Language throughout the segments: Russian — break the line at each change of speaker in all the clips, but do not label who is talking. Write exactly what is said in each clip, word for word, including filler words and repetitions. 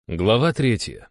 Глава третья.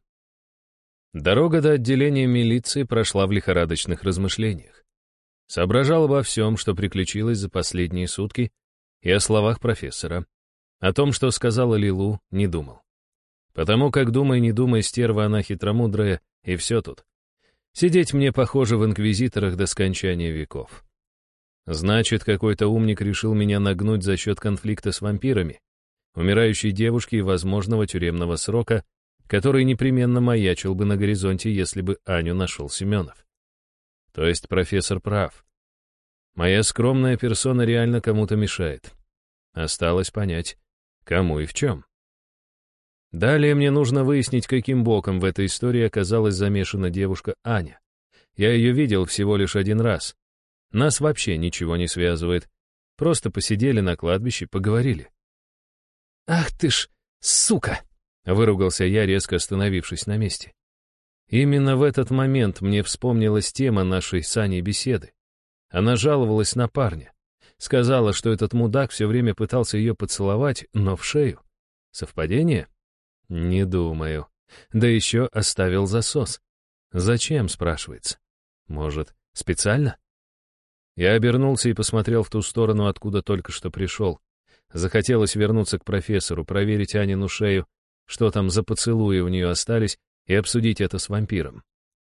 Дорога до отделения милиции прошла в лихорадочных размышлениях. Соображал обо всем, что приключилось за последние сутки, и о словах профессора. О том, что сказала Лилу, не думал. Потому как, думай, не думай, стерва она хитромудрая, и все тут. Сидеть мне, похоже, в инквизиторах до скончания веков. Значит, какой-то умник решил меня нагнуть за счет конфликта с вампирами, умирающей девушки и возможного тюремного срока, который непременно маячил бы на горизонте, если бы Аню нашел Семенов. То есть профессор прав. Моя скромная персона реально кому-то мешает. Осталось понять, кому и в чем. Далее мне нужно выяснить, каким боком в этой истории оказалась замешана девушка Аня. Я ее видел всего лишь один раз. Нас вообще ничего не связывает. Просто посидели на кладбище, поговорили. «Ах ты ж, сука!» — выругался я, резко остановившись на месте. Именно в этот момент мне вспомнилась тема нашей с Аней беседы. Она жаловалась на парня. Сказала, что этот мудак все время пытался ее поцеловать, но в шею. Совпадение? Не думаю. Да еще оставил засос. Зачем, спрашивается? Может, специально? Я обернулся и посмотрел в ту сторону, откуда только что пришел. Захотелось вернуться к профессору, проверить Анину шею, что там за поцелуи у нее остались, и обсудить это с вампиром.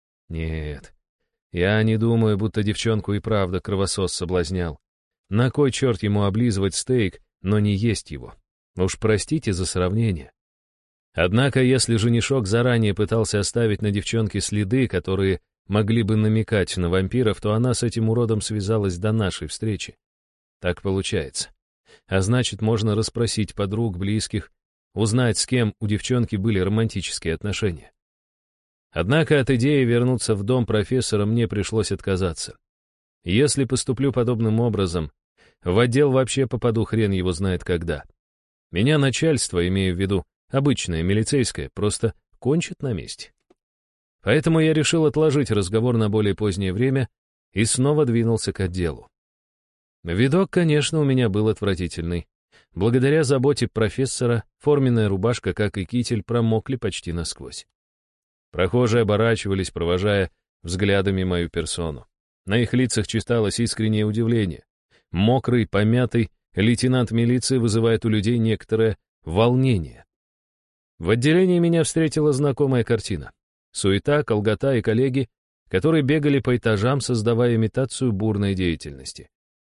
Нет, я не думаю, будто девчонку и правда кровосос соблазнял. На кой черт ему облизывать стейк, но не есть его? Уж простите за сравнение. Однако, если женишок заранее пытался оставить на девчонке следы, которые могли бы намекать на вампиров, то она с этим уродом связалась до нашей встречи. Так получается. А значит, можно расспросить подруг, близких, узнать, с кем у девчонки были романтические отношения. Однако от идеи вернуться в дом профессора мне пришлось отказаться. Если поступлю подобным образом, в отдел вообще попаду хрен его знает когда. Меня начальство, имею в виду обычное милицейское, просто кончит на месте. Поэтому я решил отложить разговор на более позднее время и снова двинулся к отделу. Видок, конечно, у меня был отвратительный. Благодаря заботе профессора форменная рубашка, как и китель, промокли почти насквозь. Прохожие оборачивались, провожая взглядами мою персону. На их лицах читалось искреннее удивление. Мокрый, помятый лейтенант милиции вызывает у людей некоторое волнение. В отделении меня встретила знакомая картина. Суета, колгота и коллеги, которые бегали по этажам, создавая имитацию бурной деятельности.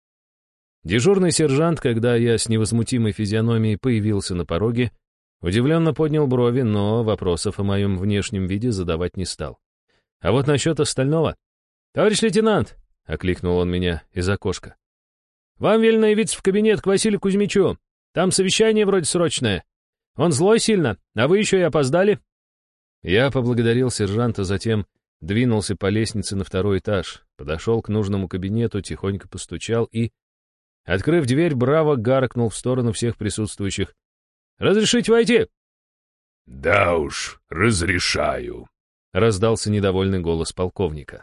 Дежурный сержант, когда я с невозмутимой физиономией появился на пороге, удивленно поднял брови, но вопросов о моем внешнем виде задавать не стал. А вот насчет остального... «Товарищ лейтенант!» — окликнул он меня из окошка. «Вам велено явиться в кабинет к Василию Кузьмичу. Там совещание вроде срочное. Он злой сильно, а вы еще и опоздали». Я поблагодарил сержанта, затем двинулся по лестнице на второй этаж, подошел к нужному кабинету, тихонько постучал и... Открыв дверь, браво гаркнул в сторону всех присутствующих. «Разрешите войти?»
«Да уж, разрешаю», —
раздался недовольный голос полковника.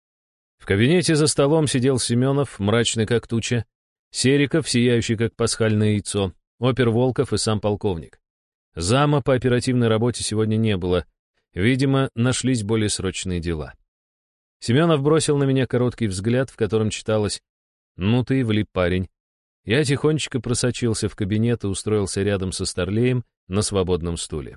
В кабинете за столом сидел Семенов, мрачный как туча, Сериков, сияющий как пасхальное яйцо, опер Волков и сам полковник. Зама по оперативной работе сегодня не было. Видимо, нашлись более срочные дела. Семенов бросил на меня короткий взгляд, в котором читалось: «Ну ты и влип, парень». Я тихонечко просочился в кабинет и устроился рядом со Старлеем на свободном стуле.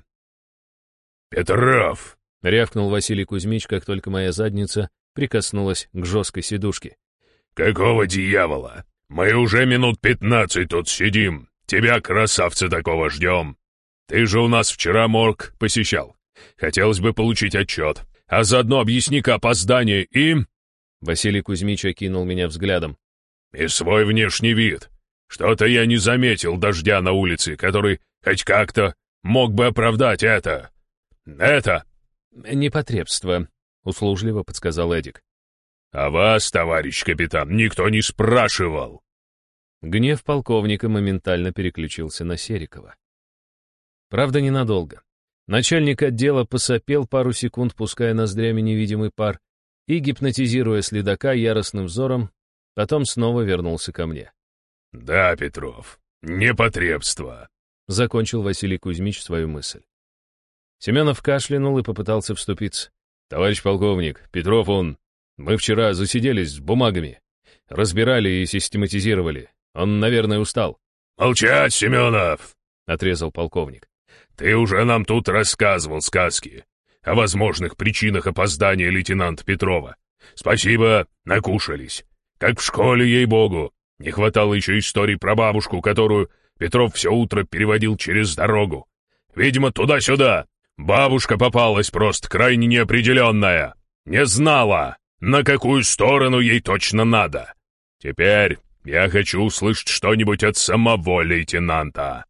«Петров!»
— рявкнул Василий Кузьмич, как только моя задница прикоснулась к жесткой сидушке.
«Какого дьявола? Мы уже минут пятнадцать тут сидим. Тебя, красавца, такого ждем. Ты же у нас вчера морг посещал. Хотелось бы получить отчет, а заодно объясни-ка опоздание и...» Василий Кузьмич окинул меня взглядом. «И свой внешний вид. Что-то я не заметил дождя на улице, который хоть как-то мог бы оправдать это... это...»
«Непотребство», — услужливо подсказал Эдик.
«А вас, товарищ капитан, никто не спрашивал».
Гнев полковника моментально переключился на Серикова. Правда, ненадолго. Начальник отдела посопел пару секунд, пуская ноздрями невидимый пар, и, гипнотизируя следака яростным взором, потом снова вернулся ко мне.
«Да, Петров, непотребство», —
закончил Василий Кузьмич свою мысль. Семенов кашлянул и попытался вступиться. «Товарищ полковник, Петров он... Мы вчера засиделись с бумагами. Разбирали и систематизировали. Он, наверное, устал».
«Молчать, Семенов!» — отрезал полковник. «Ты уже нам тут рассказывал сказки о возможных причинах опоздания лейтенанта Петрова. Спасибо, накушались. Как в школе, ей-богу. Не хватало еще историй про бабушку, которую Петров все утро переводил через дорогу. Видимо, туда-сюда. Бабушка попалась просто крайне неопределенная. Не знала, на какую сторону ей точно надо. Теперь я хочу услышать что-нибудь от самого лейтенанта».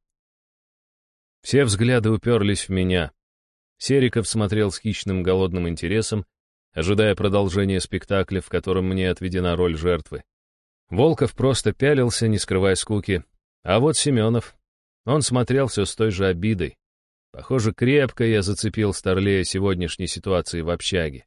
Все взгляды уперлись в меня. Сериков смотрел с хищным голодным интересом, ожидая продолжения спектакля, в котором мне отведена роль жертвы. Волков просто пялился, не скрывая скуки. А вот Семенов, он смотрел все с той же обидой. Похоже, крепко я зацепил Старлея сегодняшней ситуации в общаге.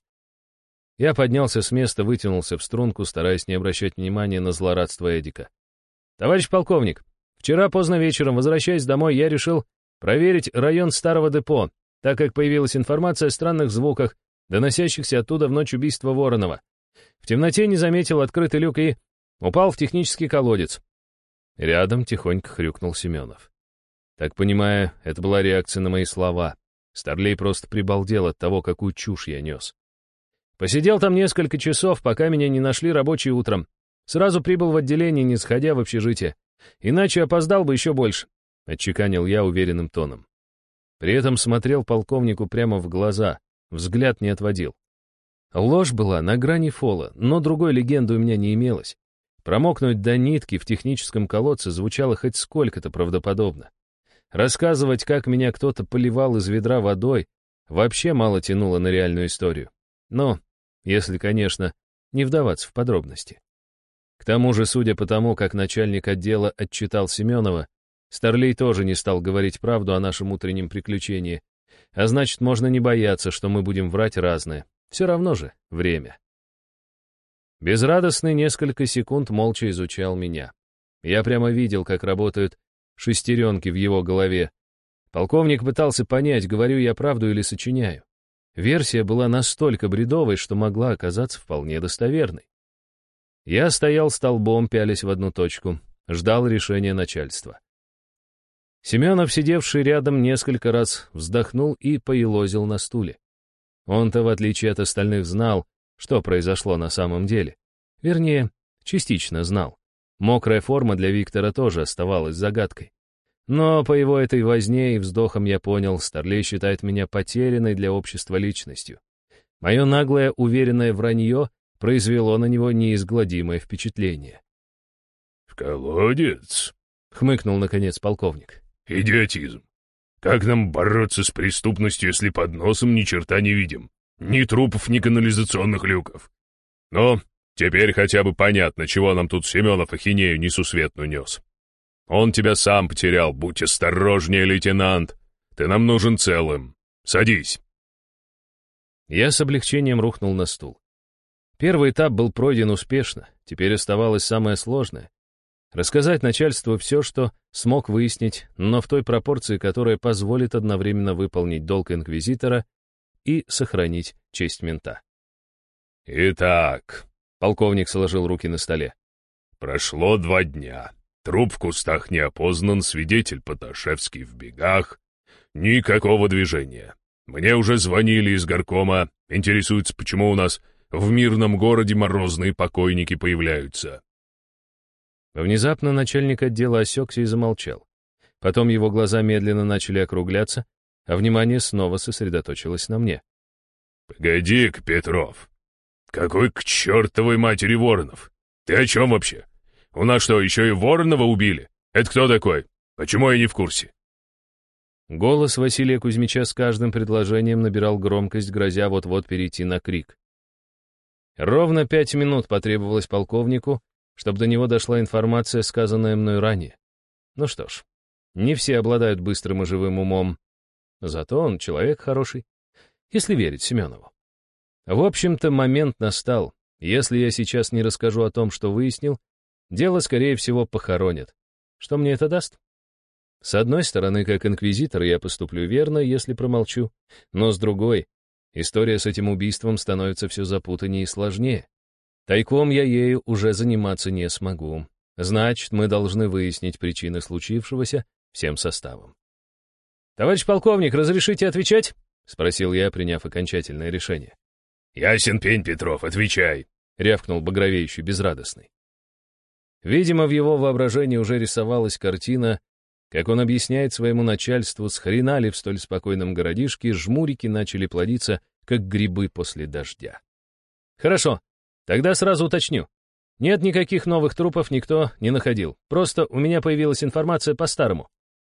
Я поднялся с места, вытянулся в струнку, стараясь не обращать внимания на злорадство Эдика. «Товарищ полковник, вчера поздно вечером, возвращаясь домой, я решил проверить район старого депо, так как появилась информация о странных звуках, доносящихся оттуда в ночь убийства Воронова. В темноте не заметил открытый люк и упал в технический колодец». Рядом тихонько хрюкнул Семенов. Так понимаю, это была реакция на мои слова. Старлей просто прибалдел от того, какую чушь я нес. Посидел там несколько часов, пока меня не нашли рабочие утром. Сразу прибыл в отделение, не сходя в общежитие. Иначе опоздал бы еще больше, — отчеканил я уверенным тоном. При этом смотрел полковнику прямо в глаза, взгляд не отводил. Ложь была на грани фола, но другой легенды у меня не имелось. Промокнуть до нитки в техническом колодце звучало хоть сколько-то правдоподобно. Рассказывать, как меня кто-то поливал из ведра водой, вообще мало тянуло на реальную историю. Но, если, конечно, не вдаваться в подробности. К тому же, судя по тому, как начальник отдела отчитал Семенова, Старлей тоже не стал говорить правду о нашем утреннем приключении, а значит, можно не бояться, что мы будем врать разное. Все равно же время. Безрадостный несколько секунд молча изучал меня. Я прямо видел, как работают шестеренки в его голове. Полковник пытался понять, говорю я правду или сочиняю. Версия была настолько бредовой, что могла оказаться вполне достоверной. Я стоял столбом, пялясь в одну точку, ждал решения начальства. Семенов, сидевший рядом, несколько раз вздохнул и поелозил на стуле. Он-то, в отличие от остальных, знал, что произошло на самом деле. Вернее, частично знал. Мокрая форма для Виктора тоже оставалась загадкой. Но по его этой возне и вздохам я понял, Старлей считает меня потерянной для общества личностью. Мое наглое, уверенное вранье произвело на него неизгладимое впечатление.
«В колодец?»
— хмыкнул, наконец, полковник.
«Идиотизм. Как нам бороться с преступностью, если под носом ни черта не видим? Ни трупов, ни канализационных люков. Но теперь хотя бы понятно, чего нам тут Семенов ахинею несусветную нес. Он тебя сам потерял, будь осторожнее, лейтенант. Ты нам нужен целым. Садись».
Я с облегчением рухнул на стул. Первый этап был пройден успешно, теперь оставалось самое сложное. Рассказать начальству все, что смог выяснить, но в той пропорции, которая позволит одновременно выполнить долг инквизитора и сохранить честь мента.
«Итак», — полковник сложил руки на столе, — «прошло два дня. Труп в кустах не опознан, свидетель Поташевский в бегах. Никакого движения. Мне уже звонили из горкома, интересуются, почему у нас в мирном городе морозные покойники появляются».
Внезапно начальник отдела осекся и замолчал. Потом его глаза медленно начали округляться, а внимание снова сосредоточилось на мне.
«Погоди-ка, Петров, какой к чертовой матери Воронов? Ты о чем вообще? У нас что, еще и Воронова убили? Это кто такой? Почему я не в курсе?»
Голос Василия Кузьмича с каждым предложением набирал громкость, грозя вот-вот перейти на крик. Ровно пять минут потребовалось полковнику, чтобы до него дошла информация, сказанная мной ранее. Ну что ж, не все обладают быстрым и живым умом. Зато он человек хороший, если верить Семенову. В общем-то, момент настал. Если я сейчас не расскажу о том, что выяснил, дело, скорее всего, похоронят. Что мне это даст? С одной стороны, как инквизитор я поступлю верно, если промолчу, но с другой, история с этим убийством становится все запутаннее и сложнее. Тайком я ею уже заниматься не смогу. Значит, мы должны выяснить причины случившегося всем составом. «Товарищ полковник, разрешите отвечать?» — спросил я, приняв окончательное решение.
«Ясен пень, Петров, отвечай!»
— рявкнул багровеющий безрадостный. Видимо, в его воображении уже рисовалась картина, как он объясняет своему начальству, с хрена ли в столь спокойном городишке жмурики начали плодиться, как грибы после дождя. «Хорошо, тогда сразу уточню. Нет никаких новых трупов, никто не находил. Просто у меня появилась информация по-старому».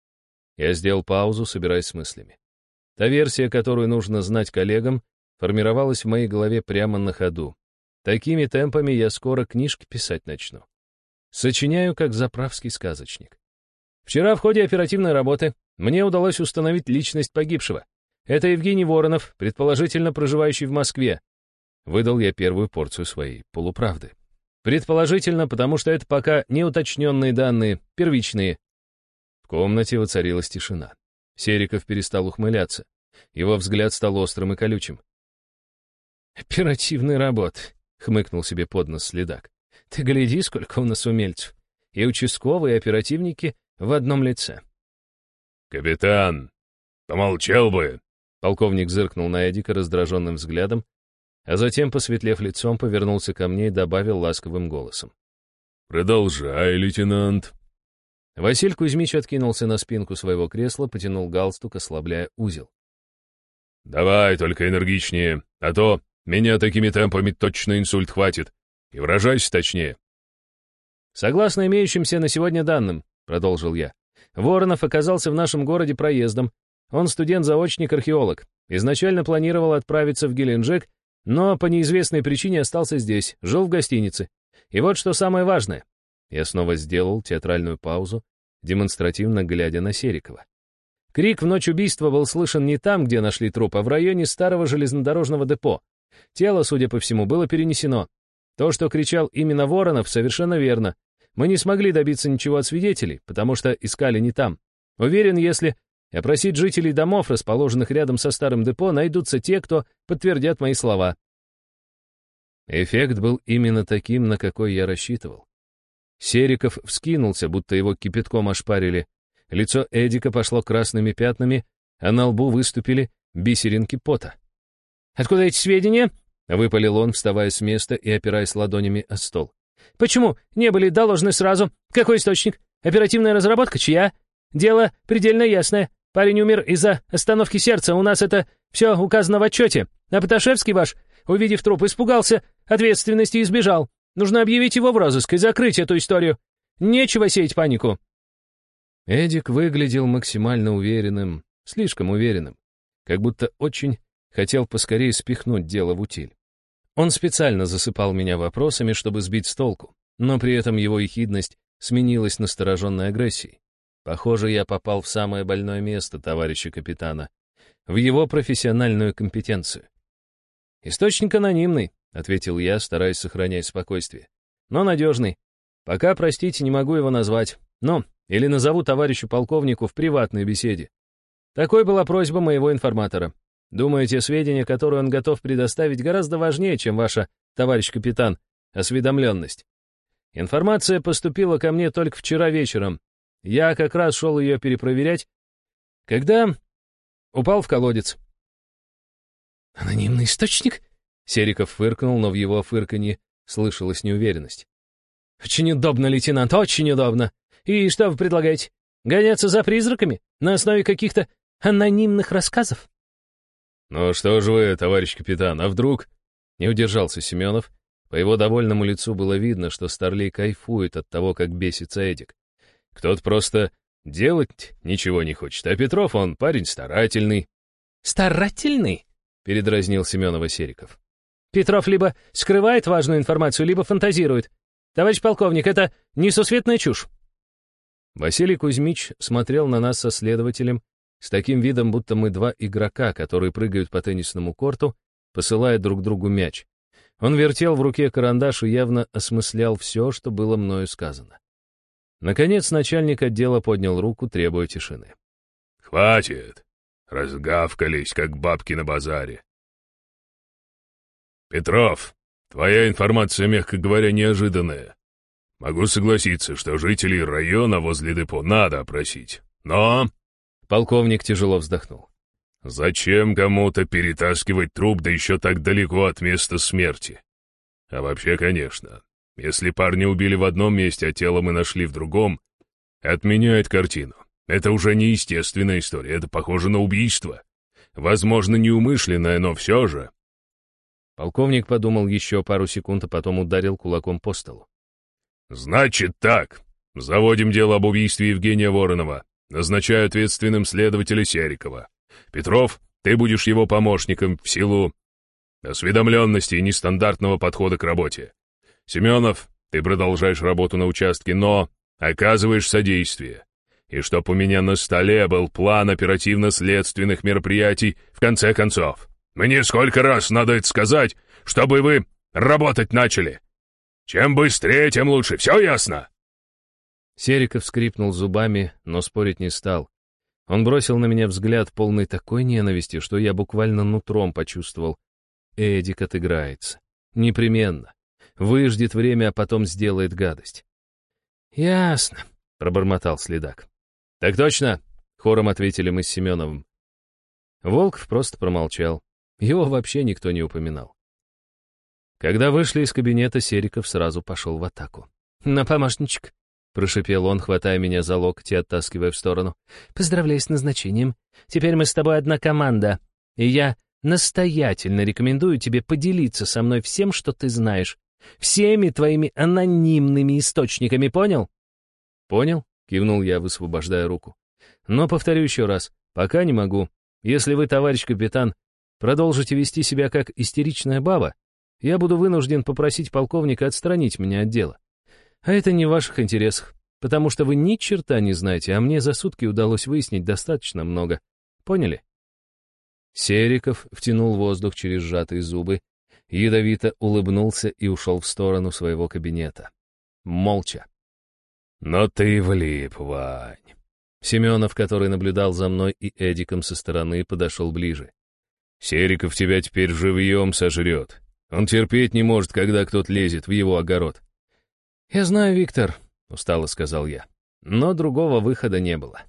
Я сделал паузу, собираясь с мыслями. Та версия, которую нужно знать коллегам, формировалась в моей голове прямо на ходу. Такими темпами я скоро книжки писать начну. Сочиняю, как заправский сказочник. Вчера в ходе оперативной работы мне удалось установить личность погибшего. Это Евгений Воронов, предположительно проживающий в Москве. Выдал я первую порцию своей полуправды. Предположительно, потому что это пока неуточненные данные, первичные. В комнате воцарилась тишина. Сериков перестал ухмыляться. Его взгляд стал острым и колючим. «Оперативная работа», — хмыкнул себе под нос следак. «Ты гляди, сколько у нас умельцев. И участковые, и оперативники в одном лице».
«Капитан, помолчал бы!»
Полковник зыркнул на Эдика раздраженным взглядом, а затем, посветлев лицом, повернулся ко мне и добавил ласковым голосом.
«Продолжай, лейтенант».
Василий Кузьмич откинулся на спинку своего кресла, потянул галстук, ослабляя узел.
«Давай только энергичнее, а то меня такими темпами точно инсульт хватит. И выражайся точнее».
«Согласно имеющимся на сегодня данным», — продолжил я, «Воронов оказался в нашем городе проездом. Он студент-заочник-археолог. Изначально планировал отправиться в Геленджик, но по неизвестной причине остался здесь, жил в гостинице. И вот что самое важное». Я снова сделал театральную паузу, демонстративно глядя на Серикова. Крик в ночь убийства был слышен не там, где нашли труп, а в районе старого железнодорожного депо. Тело, судя по всему, было перенесено. То, что кричал именно Воронов, совершенно верно. Мы не смогли добиться ничего от свидетелей, потому что искали не там. Уверен, если опросить жителей домов, расположенных рядом со старым депо, найдутся те, кто подтвердят мои слова. Эффект был именно таким, на какой я рассчитывал. Сериков вскинулся, будто его кипятком ошпарили. Лицо Эдика пошло красными пятнами, а на лбу выступили бисеринки пота. «Откуда эти сведения?» — выпалил он, вставая с места и опираясь ладонями о стол. «Почему не были доложены сразу? Какой источник? Оперативная разработка чья? Дело предельно ясное. Парень умер из-за остановки сердца, у нас это все указано в отчете. А Поташевский ваш, увидев труп, испугался ответственности и сбежал. Нужно объявить его в розыск и закрыть эту историю. Нечего сеять панику». Эдик выглядел максимально уверенным, слишком уверенным, как будто очень хотел поскорее спихнуть дело в утиль. Он специально засыпал меня вопросами, чтобы сбить с толку, но при этом его ехидность сменилась настороженной агрессией. Похоже, я попал в самое больное место товарища капитана, в его профессиональную компетенцию. «Источник анонимный», — ответил я, стараясь сохранять спокойствие. «Но надежный. Пока, простите, не могу его назвать. Ну, или назову товарищу полковнику в приватной беседе. Такой была просьба моего информатора. Думаю, те сведения, которые он готов предоставить, гораздо важнее, чем ваша, товарищ капитан, осведомленность. Информация поступила ко мне только вчера вечером. Я как раз шел ее перепроверять, когда упал в колодец». «Анонимный источник?» Сериков фыркнул, но в его фырканье слышалась неуверенность. «Очень удобно, лейтенант, очень удобно. И что вы предлагаете? Гоняться за призраками? На основе каких-то анонимных рассказов?»
«Ну что же вы, товарищ капитан, а вдруг...» Не удержался Семенов. По его довольному лицу было видно, что Старлей кайфует от того, как бесится Эдик. «Кто-то просто делать ничего не хочет, а Петров, он парень старательный».
«Старательный?» — передразнил Семенова Сериков. «Петров либо скрывает важную информацию, либо фантазирует. Товарищ полковник, это несусветная чушь». Василий Кузьмич смотрел на нас со следователем с таким видом, будто мы два игрока, которые прыгают по теннисному корту, посылая друг другу мяч. Он вертел в руке карандаш и явно осмыслял все, что было мною сказано. Наконец начальник отдела поднял руку, требуя тишины.
«Хватит! Разгавкались, как бабки на базаре. Петров, твоя информация, мягко говоря, неожиданная. Могу согласиться, что жителей района возле депо надо опросить. Но...»
Полковник тяжело вздохнул.
«Зачем кому-то перетаскивать труп, да еще так далеко от места смерти? А вообще, конечно, если парня убили в одном месте, а тело мы нашли в другом, отменяет картину. Это уже не естественная история, это похоже на убийство. Возможно, неумышленное, но все же...»
Полковник подумал еще пару секунд, а потом ударил кулаком по столу.
«Значит так. Заводим дело об убийстве Евгения Воронова. Назначаю ответственным следователя Серикова. Петров, ты будешь его помощником в силу осведомленности и нестандартного подхода к работе. Семенов, ты продолжаешь работу на участке, но оказываешь содействие. И чтоб у меня на столе был план оперативно-следственных мероприятий в конце концов. Мне сколько раз надо это сказать, чтобы вы работать начали? Чем быстрее, тем лучше, все ясно?»
Сериков скрипнул зубами, но спорить не стал. Он бросил на меня взгляд, полный такой ненависти, что я буквально нутром почувствовал. Эдик отыграется. Непременно. Выждет время, а потом сделает гадость. «Ясно», — пробормотал следак. «Так точно», — хором ответили мы с Семеновым. Волков просто промолчал. Его вообще никто не упоминал. Когда вышли из кабинета, Сериков сразу пошел в атаку. «На помощничек», — прошипел он, хватая меня за локоть и оттаскивая в сторону. «Поздравляю с назначением. Теперь мы с тобой одна команда, и я настоятельно рекомендую тебе поделиться со мной всем, что ты знаешь. Всеми твоими анонимными источниками, понял?» «Понял», — кивнул я, высвобождая руку. «Но повторю еще раз, пока не могу. Если вы, товарищ капитан, продолжите вести себя как истеричная баба, я буду вынужден попросить полковника отстранить меня от дела. А это не в ваших интересах, потому что вы ни черта не знаете, а мне за сутки удалось выяснить достаточно много. Поняли?» Сериков втянул воздух через сжатые зубы, ядовито улыбнулся и ушел в сторону своего кабинета. Молча.
«Но ты влип, Вань».
Семенов, который наблюдал за мной и Эдиком со стороны, подошел ближе.
«Сериков тебя теперь живьем сожрет. Он терпеть не может, когда кто-то лезет в его огород».
«Я знаю, Виктор», — устало сказал я, но другого выхода не было.